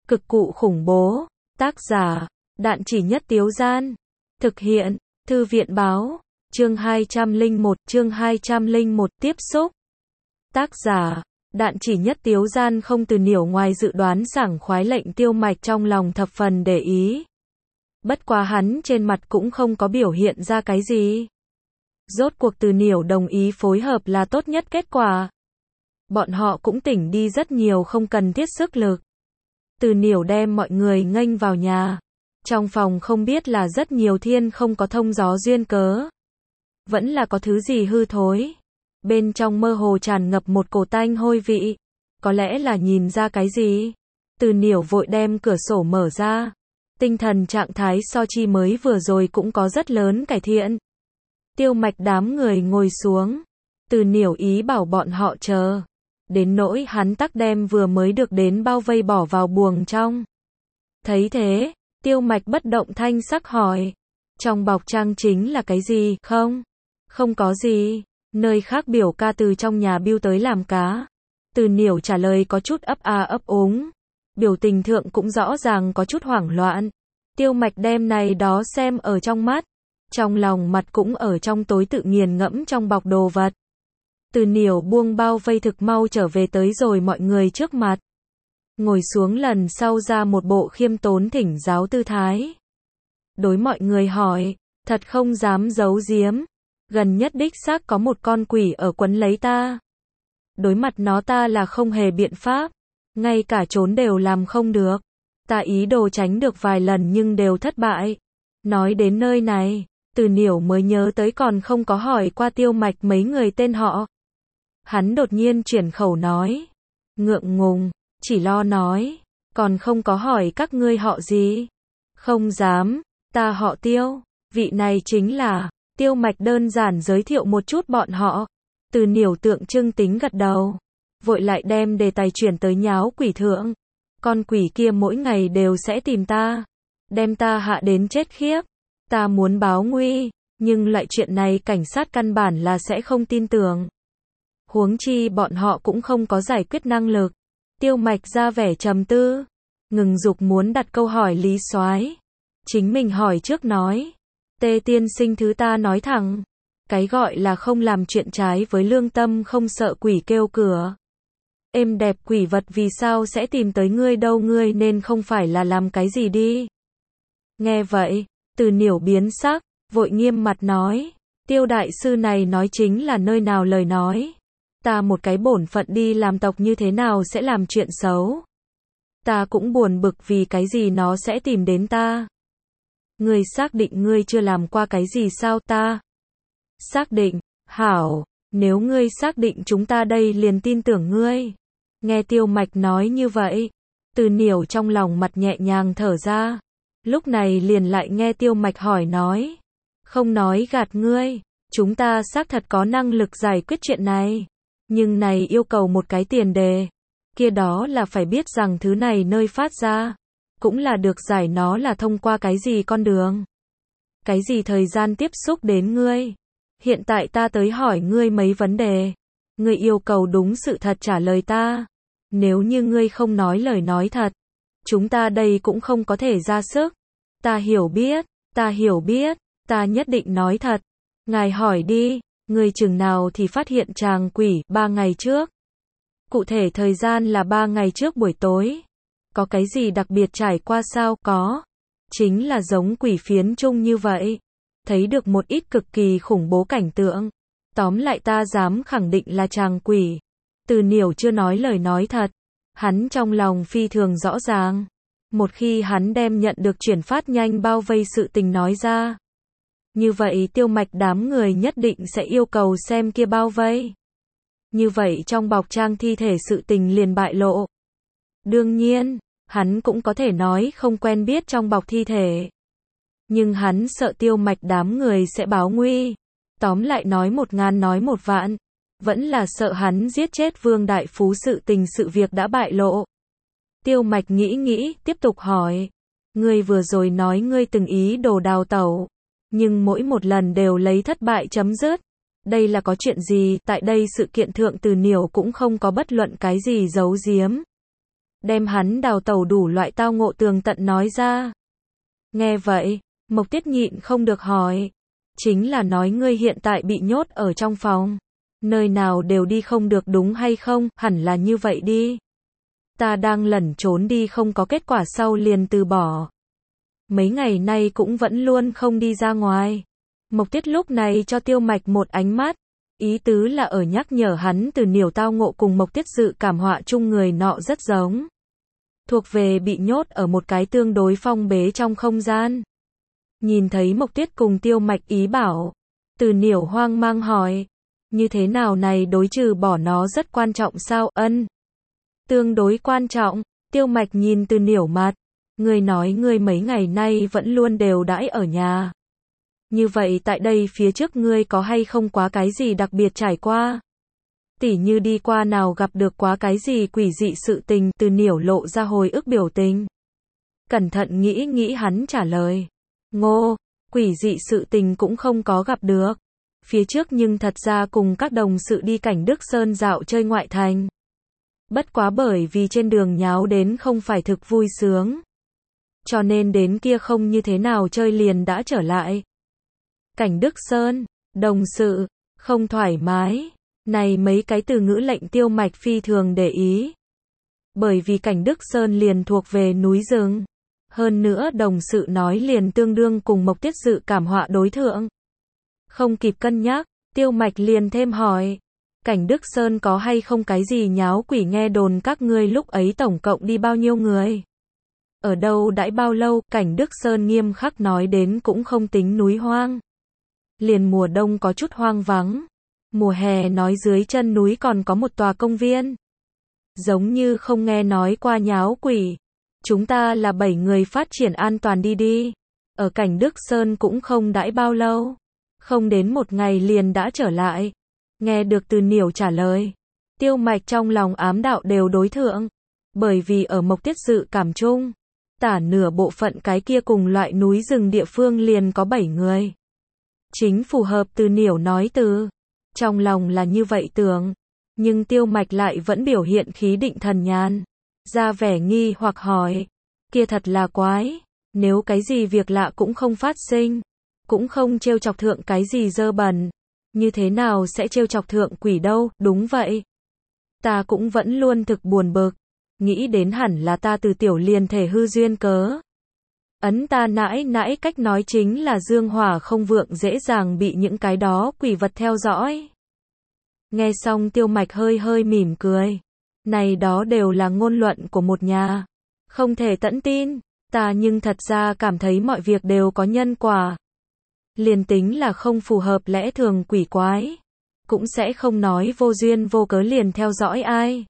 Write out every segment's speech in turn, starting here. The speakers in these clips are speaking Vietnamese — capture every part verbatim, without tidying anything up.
Cực cụ khủng bố. Tác giả, Đạn Chỉ Nhất Tiếu Gian. Thực hiện, Thư viện báo. Chương hai trăm lẻ một, chương hai trăm lẻ một tiếp xúc. Tác giả, Đạn Chỉ Nhất Tiếu Gian. Không từ Niểu ngoài dự đoán sảng khoái, lệnh Tiêu Mạch trong lòng thập phần để ý. Bất quá hắn trên mặt cũng không có biểu hiện ra cái gì. Rốt cuộc Từ Niểu đồng ý phối hợp là tốt nhất kết quả. Bọn họ cũng tỉnh đi rất nhiều, không cần thiết sức lực. Từ Niểu đem mọi người nghênh vào nhà. Trong phòng không biết là rất nhiều thiên không có thông gió duyên cớ. Vẫn là có thứ gì hư thối. Bên trong mơ hồ tràn ngập một cổ tanh hôi vị. Có lẽ là nhìn ra cái gì. Từ Niểu vội đem cửa sổ mở ra. Tinh thần trạng thái so chi mới vừa rồi cũng có rất lớn cải thiện. Tiêu Mạch đám người ngồi xuống. Từ Niểu ý bảo bọn họ chờ. Đến nỗi hắn tắc đem vừa mới được đến bao vây bỏ vào buồng trong. Thấy thế, Tiêu Mạch bất động thanh sắc hỏi. Trong bọc trang chính là cái gì? Không, không có gì. Nơi khác biểu ca từ trong nhà biêu tới làm cá. Từ Niểu trả lời có chút ấp a ấp úng. Biểu tình thượng cũng rõ ràng có chút hoảng loạn. Tiêu Mạch đem này đó xem ở trong mắt. Trong lòng mặt cũng ở trong tối tự nghiền ngẫm trong bọc đồ vật. Từ Niểu buông bao vây thực mau trở về tới rồi mọi người trước mặt. Ngồi xuống lần sau ra một bộ khiêm tốn thỉnh giáo tư thái. Đối mọi người hỏi, thật không dám giấu giếm. Gần nhất đích xác có một con quỷ ở quấn lấy ta. Đối mặt nó ta là không hề biện pháp. Ngay cả trốn đều làm không được. Ta ý đồ tránh được vài lần nhưng đều thất bại. Nói đến nơi này, Từ Niểu mới nhớ tới còn không có hỏi qua Tiêu Mạch mấy người tên họ. Hắn đột nhiên chuyển khẩu nói. Ngượng ngùng, chỉ lo nói. Còn không có hỏi các ngươi họ gì. Không dám, ta họ Tiêu. Vị này chính là. Tiêu Mạch đơn giản giới thiệu một chút bọn họ. Từ Niểu tượng trưng tính gật đầu. Vội lại đem đề tài chuyển tới nháo quỷ thượng. Con quỷ kia mỗi ngày đều sẽ tìm ta. Đem ta hạ đến chết khiếp. Ta muốn báo nguy. Nhưng loại chuyện này cảnh sát căn bản là sẽ không tin tưởng. Huống chi bọn họ cũng không có giải quyết năng lực. Tiêu Mạch ra vẻ trầm tư. Ngừng dục muốn đặt câu hỏi lý soái. Chính mình hỏi trước nói. Tê tiên sinh thứ ta nói thẳng. Cái gọi là không làm chuyện trái với lương tâm, không sợ quỷ kêu cửa. Êm đẹp quỷ vật vì sao sẽ tìm tới ngươi đâu, ngươi nên không phải là làm cái gì đi. Nghe vậy, Từ Niểu biến sắc, vội nghiêm mặt nói. Tiêu đại sư này nói chính là nơi nào lời nói. Ta một cái bổn phận đi làm tộc như thế nào sẽ làm chuyện xấu. Ta cũng buồn bực vì cái gì nó sẽ tìm đến ta. Ngươi xác định ngươi chưa làm qua cái gì sao? Ta xác định. Hảo, nếu ngươi xác định chúng ta đây liền tin tưởng ngươi. Nghe Tiêu Mạch nói như vậy, Từ Niểu trong lòng mặt nhẹ nhàng thở ra. Lúc này liền lại nghe Tiêu Mạch hỏi nói. Không nói gạt ngươi, chúng ta xác thật có năng lực giải quyết chuyện này. Nhưng này yêu cầu một cái tiền đề. Kia đó là phải biết rằng thứ này nơi phát ra. Cũng là được giải nó là thông qua cái gì con đường. Cái gì thời gian tiếp xúc đến ngươi. Hiện tại ta tới hỏi ngươi mấy vấn đề. Ngươi yêu cầu đúng sự thật trả lời ta. Nếu như ngươi không nói lời nói thật, chúng ta đây cũng không có thể ra sức. Ta hiểu biết, ta hiểu biết, ta nhất định nói thật. Ngài hỏi đi, ngươi chừng nào thì phát hiện chàng quỷ? Ba ngày trước. Cụ thể thời gian là ba ngày trước buổi tối. Có cái gì đặc biệt trải qua sao? Có. Chính là giống quỷ phiến chung như vậy. Thấy được một ít cực kỳ khủng bố cảnh tượng. Tóm lại ta dám khẳng định là chàng quỷ. Từ Niểu chưa nói lời nói thật. Hắn trong lòng phi thường rõ ràng. Một khi hắn đem nhận được chuyển phát nhanh bao vây sự tình nói ra. Như vậy Tiêu Mạch đám người nhất định sẽ yêu cầu xem kia bao vây. Như vậy trong bọc trang thi thể sự tình liền bại lộ. Đương nhiên, hắn cũng có thể nói không quen biết trong bọc thi thể. Nhưng hắn sợ Tiêu Mạch đám người sẽ báo nguy. Tóm lại nói một ngàn nói một vạn. Vẫn là sợ hắn giết chết Vương Đại Phú sự tình sự việc đã bại lộ. Tiêu Mạch nghĩ nghĩ, tiếp tục hỏi. Ngươi vừa rồi nói ngươi từng ý đồ đào tẩu. Nhưng mỗi một lần đều lấy thất bại chấm dứt. Đây là có chuyện gì? Tại đây sự kiện thượng Từ Niểu cũng không có bất luận cái gì giấu giếm. đem hắn đào tẩu đủ loại tao ngộ tường tận nói ra. Nghe vậy, Mộc Tiết nhịn không được hỏi. Chính là nói ngươi hiện tại bị nhốt ở trong phòng. Nơi nào đều đi không được đúng hay không, hẳn là như vậy đi. Ta đang lẩn trốn đi không có kết quả sau liền từ bỏ. Mấy ngày nay cũng vẫn luôn không đi ra ngoài. Mộc Tiết lúc này cho Tiêu Mạch một ánh mắt. Ý tứ là ở nhắc nhở hắn từ Niểu tao ngộ cùng Mộc Tiết dự cảm họa chung người nọ rất giống. Thuộc về bị nhốt ở một cái tương đối phong bế trong không gian. Nhìn thấy Mộc Tiết cùng Tiêu Mạch ý bảo. Từ Niểu hoang mang hỏi. Như thế nào này đối trừ bỏ nó rất quan trọng sao? Ân. Tương đối quan trọng. Tiêu Mạch nhìn Từ Niểu mặt. Ngươi nói ngươi mấy ngày nay vẫn luôn đều đãi ở nhà. Như vậy tại đây phía trước ngươi có hay không quá cái gì đặc biệt trải qua? Tỉ như đi qua nào gặp được quá cái gì quỷ dị sự tình? Từ Niểu lộ ra hồi ức biểu tình. Cẩn thận nghĩ nghĩ hắn trả lời. Ngô, quỷ dị sự tình cũng không có gặp được. Phía trước nhưng thật ra cùng các đồng sự đi cảnh Đức Sơn dạo chơi ngoại thành. Bất quá bởi vì trên đường nháo đến không phải thực vui sướng. Cho nên đến kia không như thế nào chơi liền đã trở lại. Cảnh Đức Sơn, đồng sự, không thoải mái. Này mấy cái từ ngữ lệnh Tiêu Mạch phi thường để ý. Bởi vì cảnh Đức Sơn liền thuộc về núi rừng. Hơn nữa đồng sự nói liền tương đương cùng Mộc Tiết dự cảm họa đối thượng. Không kịp cân nhắc, Tiêu Mạch liền thêm hỏi. Cảnh Đức Sơn có hay không cái gì nháo quỷ? Nghe đồn các ngươi lúc ấy tổng cộng đi bao nhiêu người? Ở đâu đãi bao lâu? Cảnh Đức Sơn nghiêm khắc nói đến cũng không tính núi hoang. Liền mùa đông có chút hoang vắng. Mùa hè nói dưới chân núi còn có một tòa công viên. Giống như không nghe nói qua nháo quỷ. Chúng ta là bảy người phát triển an toàn đi đi. Ở cảnh Đức Sơn cũng không đãi bao lâu. Không đến một ngày liền đã trở lại. Nghe được Từ Niểu trả lời. Tiêu Mạch trong lòng ám đạo đều đối thượng. Bởi vì ở Mộc Tiết dự cảm chung. Tả nửa bộ phận cái kia cùng loại núi rừng địa phương liền có bảy người. Chính phù hợp Từ Niểu nói từ. Trong lòng là như vậy tưởng. Nhưng Tiêu Mạch lại vẫn biểu hiện khí định thần nhàn. Ra vẻ nghi hoặc hỏi. Kia thật là quái. Nếu cái gì việc lạ cũng không phát sinh. Cũng không trêu chọc thượng cái gì dơ bẩn. Như thế nào sẽ trêu chọc thượng quỷ đâu? Đúng vậy. Ta cũng vẫn luôn thực buồn bực. Nghĩ đến hẳn là ta từ tiểu liền thể hư duyên cớ. Ấn ta nãi nãi cách nói chính là dương hỏa không vượng dễ dàng bị những cái đó quỷ vật theo dõi. Nghe xong Tiêu Mạch hơi hơi mỉm cười. Này đó đều là ngôn luận của một nhà. Không thể tận tin. Ta nhưng thật ra cảm thấy mọi việc đều có nhân quả. Liền tính là không phù hợp lẽ thường quỷ quái. Cũng sẽ không nói vô duyên vô cớ liền theo dõi ai.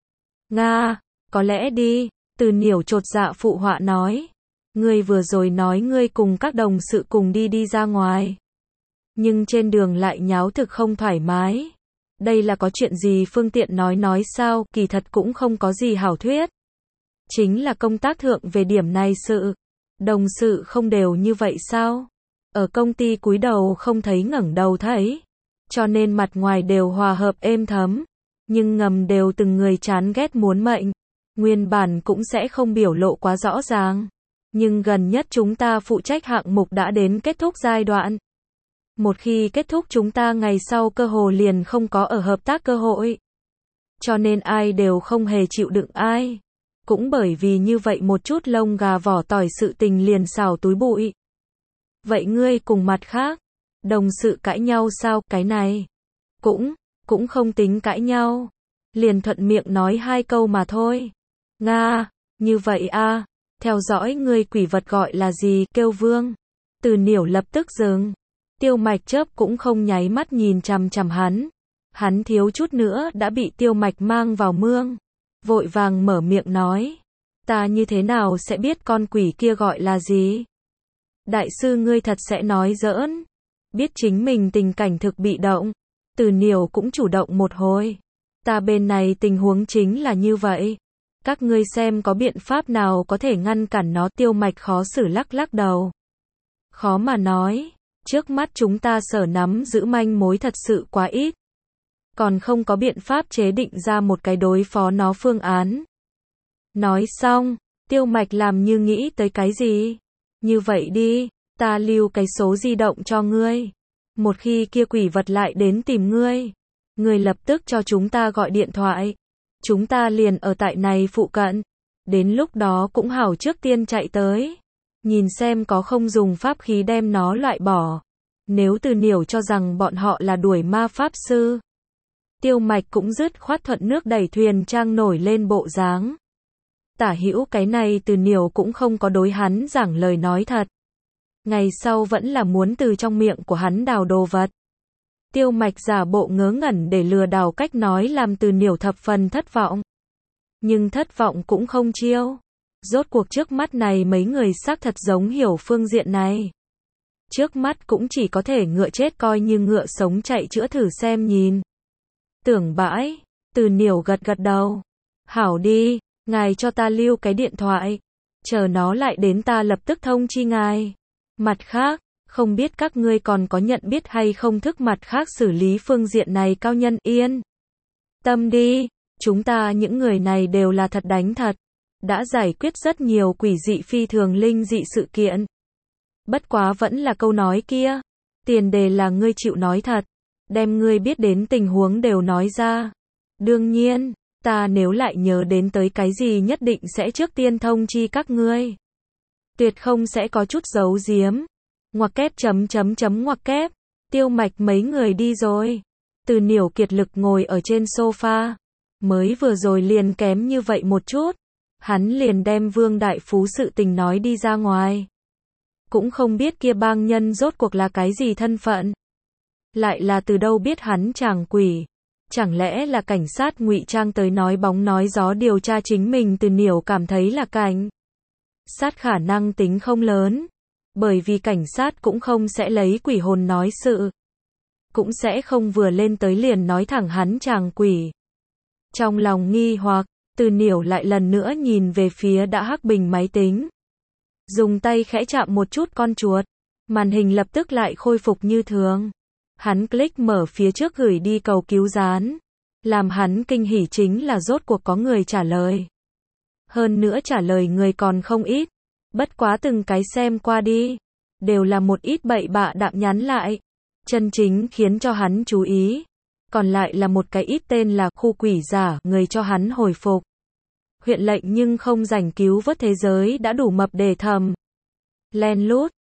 Nga, có lẽ đi. Từ Niểu chột dạ phụ họa nói. Ngươi vừa rồi nói ngươi cùng các đồng sự cùng đi đi ra ngoài. Nhưng trên đường lại nháo thực không thoải mái. Đây là có chuyện gì phương tiện nói nói sao? Kỳ thật cũng không có gì hảo thuyết. Chính là công tác thượng về điểm này sự. Đồng sự không đều như vậy sao? Ở công ty cúi đầu không thấy ngẩng đầu thấy. Cho nên mặt ngoài đều hòa hợp êm thấm. Nhưng ngầm đều từng người chán ghét muốn mệnh. Nguyên bản cũng sẽ không biểu lộ quá rõ ràng. Nhưng gần nhất chúng ta phụ trách hạng mục đã đến kết thúc giai đoạn. Một khi kết thúc chúng ta ngày sau cơ hồ liền không có ở hợp tác cơ hội. Cho nên ai đều không hề chịu đựng ai. Cũng bởi vì như vậy một chút lông gà vỏ tỏi sự tình liền xào túi bụi. Vậy ngươi cùng mặt khác, đồng sự cãi nhau sao? Cái này cũng, cũng không tính cãi nhau. Liền thuận miệng nói hai câu mà thôi. Nga, như vậy a, theo dõi ngươi quỷ vật gọi là gì? Kêu Vương. Từ Niểu lập tức dừng. Tiêu Mạch chớp cũng không nháy mắt nhìn chằm chằm hắn. Hắn thiếu chút nữa đã bị Tiêu Mạch mang vào mương. Vội vàng mở miệng nói. Ta như thế nào sẽ biết con quỷ kia gọi là gì? Đại sư ngươi thật sẽ nói giỡn. Biết chính mình tình cảnh thực bị động. Từ Niểu cũng chủ động một hồi. Ta bên này tình huống chính là như vậy. Các ngươi xem có biện pháp nào có thể ngăn cản nó? Tiêu Mạch khó xử lắc lắc đầu. Khó mà nói. Trước mắt chúng ta sở nắm giữ manh mối thật sự quá ít. Còn không có biện pháp chế định ra một cái đối phó nó phương án. Nói xong, Tiêu Mạch làm như nghĩ tới cái gì. Như vậy đi, ta lưu cái số di động cho ngươi. Một khi kia quỷ vật lại đến tìm ngươi, ngươi lập tức cho chúng ta gọi điện thoại. Chúng ta liền ở tại này phụ cận. Đến lúc đó cũng hảo trước tiên chạy tới. Nhìn xem có không dùng pháp khí đem nó loại bỏ. Nếu Từ Niểu cho rằng bọn họ là đuổi ma pháp sư, Tiêu Mạch cũng dứt khoát thuận nước đẩy thuyền trang nổi lên bộ dáng. Tả hữu cái này Từ Niểu cũng không có đối hắn giảng lời nói thật. Ngày sau vẫn là muốn từ trong miệng của hắn đào đồ vật. Tiêu Mạch giả bộ ngớ ngẩn để lừa đảo cách nói làm Từ Niểu thập phần thất vọng. Nhưng thất vọng cũng không chiêu. Rốt cuộc trước mắt này mấy người xác thật giống hiểu phương diện này. Trước mắt cũng chỉ có thể ngựa chết coi như ngựa sống chạy chữa thử xem nhìn. Tưởng bãi, Từ Niểu gật gật đầu. Hảo đi, ngài cho ta lưu cái điện thoại. Chờ nó lại đến ta lập tức thông chi ngài. Mặt khác, không biết các ngươi còn có nhận biết hay không thức mặt khác xử lý phương diện này cao nhân yên. Tâm đi, chúng ta những người này đều là thật đánh thật. Đã giải quyết rất nhiều quỷ dị phi thường linh dị sự kiện. Bất quá vẫn là câu nói kia. Tiền đề là ngươi chịu nói thật. Đem ngươi biết đến tình huống đều nói ra. Đương nhiên, ta nếu lại nhớ đến tới cái gì nhất định sẽ trước tiên thông chi các ngươi. Tuyệt không sẽ có chút giấu giếm. Ngoặc kép chấm chấm chấm ngoặc kép. Tiêu Mạch mấy người đi rồi. Từ Niểu kiệt lực ngồi ở trên sofa. Mới vừa rồi liền kém như vậy một chút. Hắn liền đem Vương Đại Phú sự tình nói đi ra ngoài. Cũng không biết kia bang nhân rốt cuộc là cái gì thân phận. Lại là từ đâu biết hắn chàng quỷ. Chẳng lẽ là cảnh sát ngụy trang tới nói bóng nói gió điều tra chính mình. Từ Niểu cảm thấy là cảnh sát khả năng tính không lớn. Bởi vì cảnh sát cũng không sẽ lấy quỷ hồn nói sự. Cũng sẽ không vừa lên tới liền nói thẳng hắn chàng quỷ. Trong lòng nghi hoặc, Từ Niểu lại lần nữa nhìn về phía đã hắc bình máy tính. Dùng tay khẽ chạm một chút con chuột. Màn hình lập tức lại khôi phục như thường. Hắn click mở phía trước gửi đi cầu cứu dán. Làm hắn kinh hỉ chính là rốt cuộc có người trả lời. Hơn nữa trả lời người còn không ít. Bất quá từng cái xem qua đi. Đều là một ít bậy bạ đạm nhắn lại. Chân chính khiến cho hắn chú ý. Còn lại là một cái ít tên là khu quỷ giả người cho hắn hồi phục. Huyện lệnh nhưng không rảnh cứu vớt thế giới đã đủ mập để thầm. Len lút.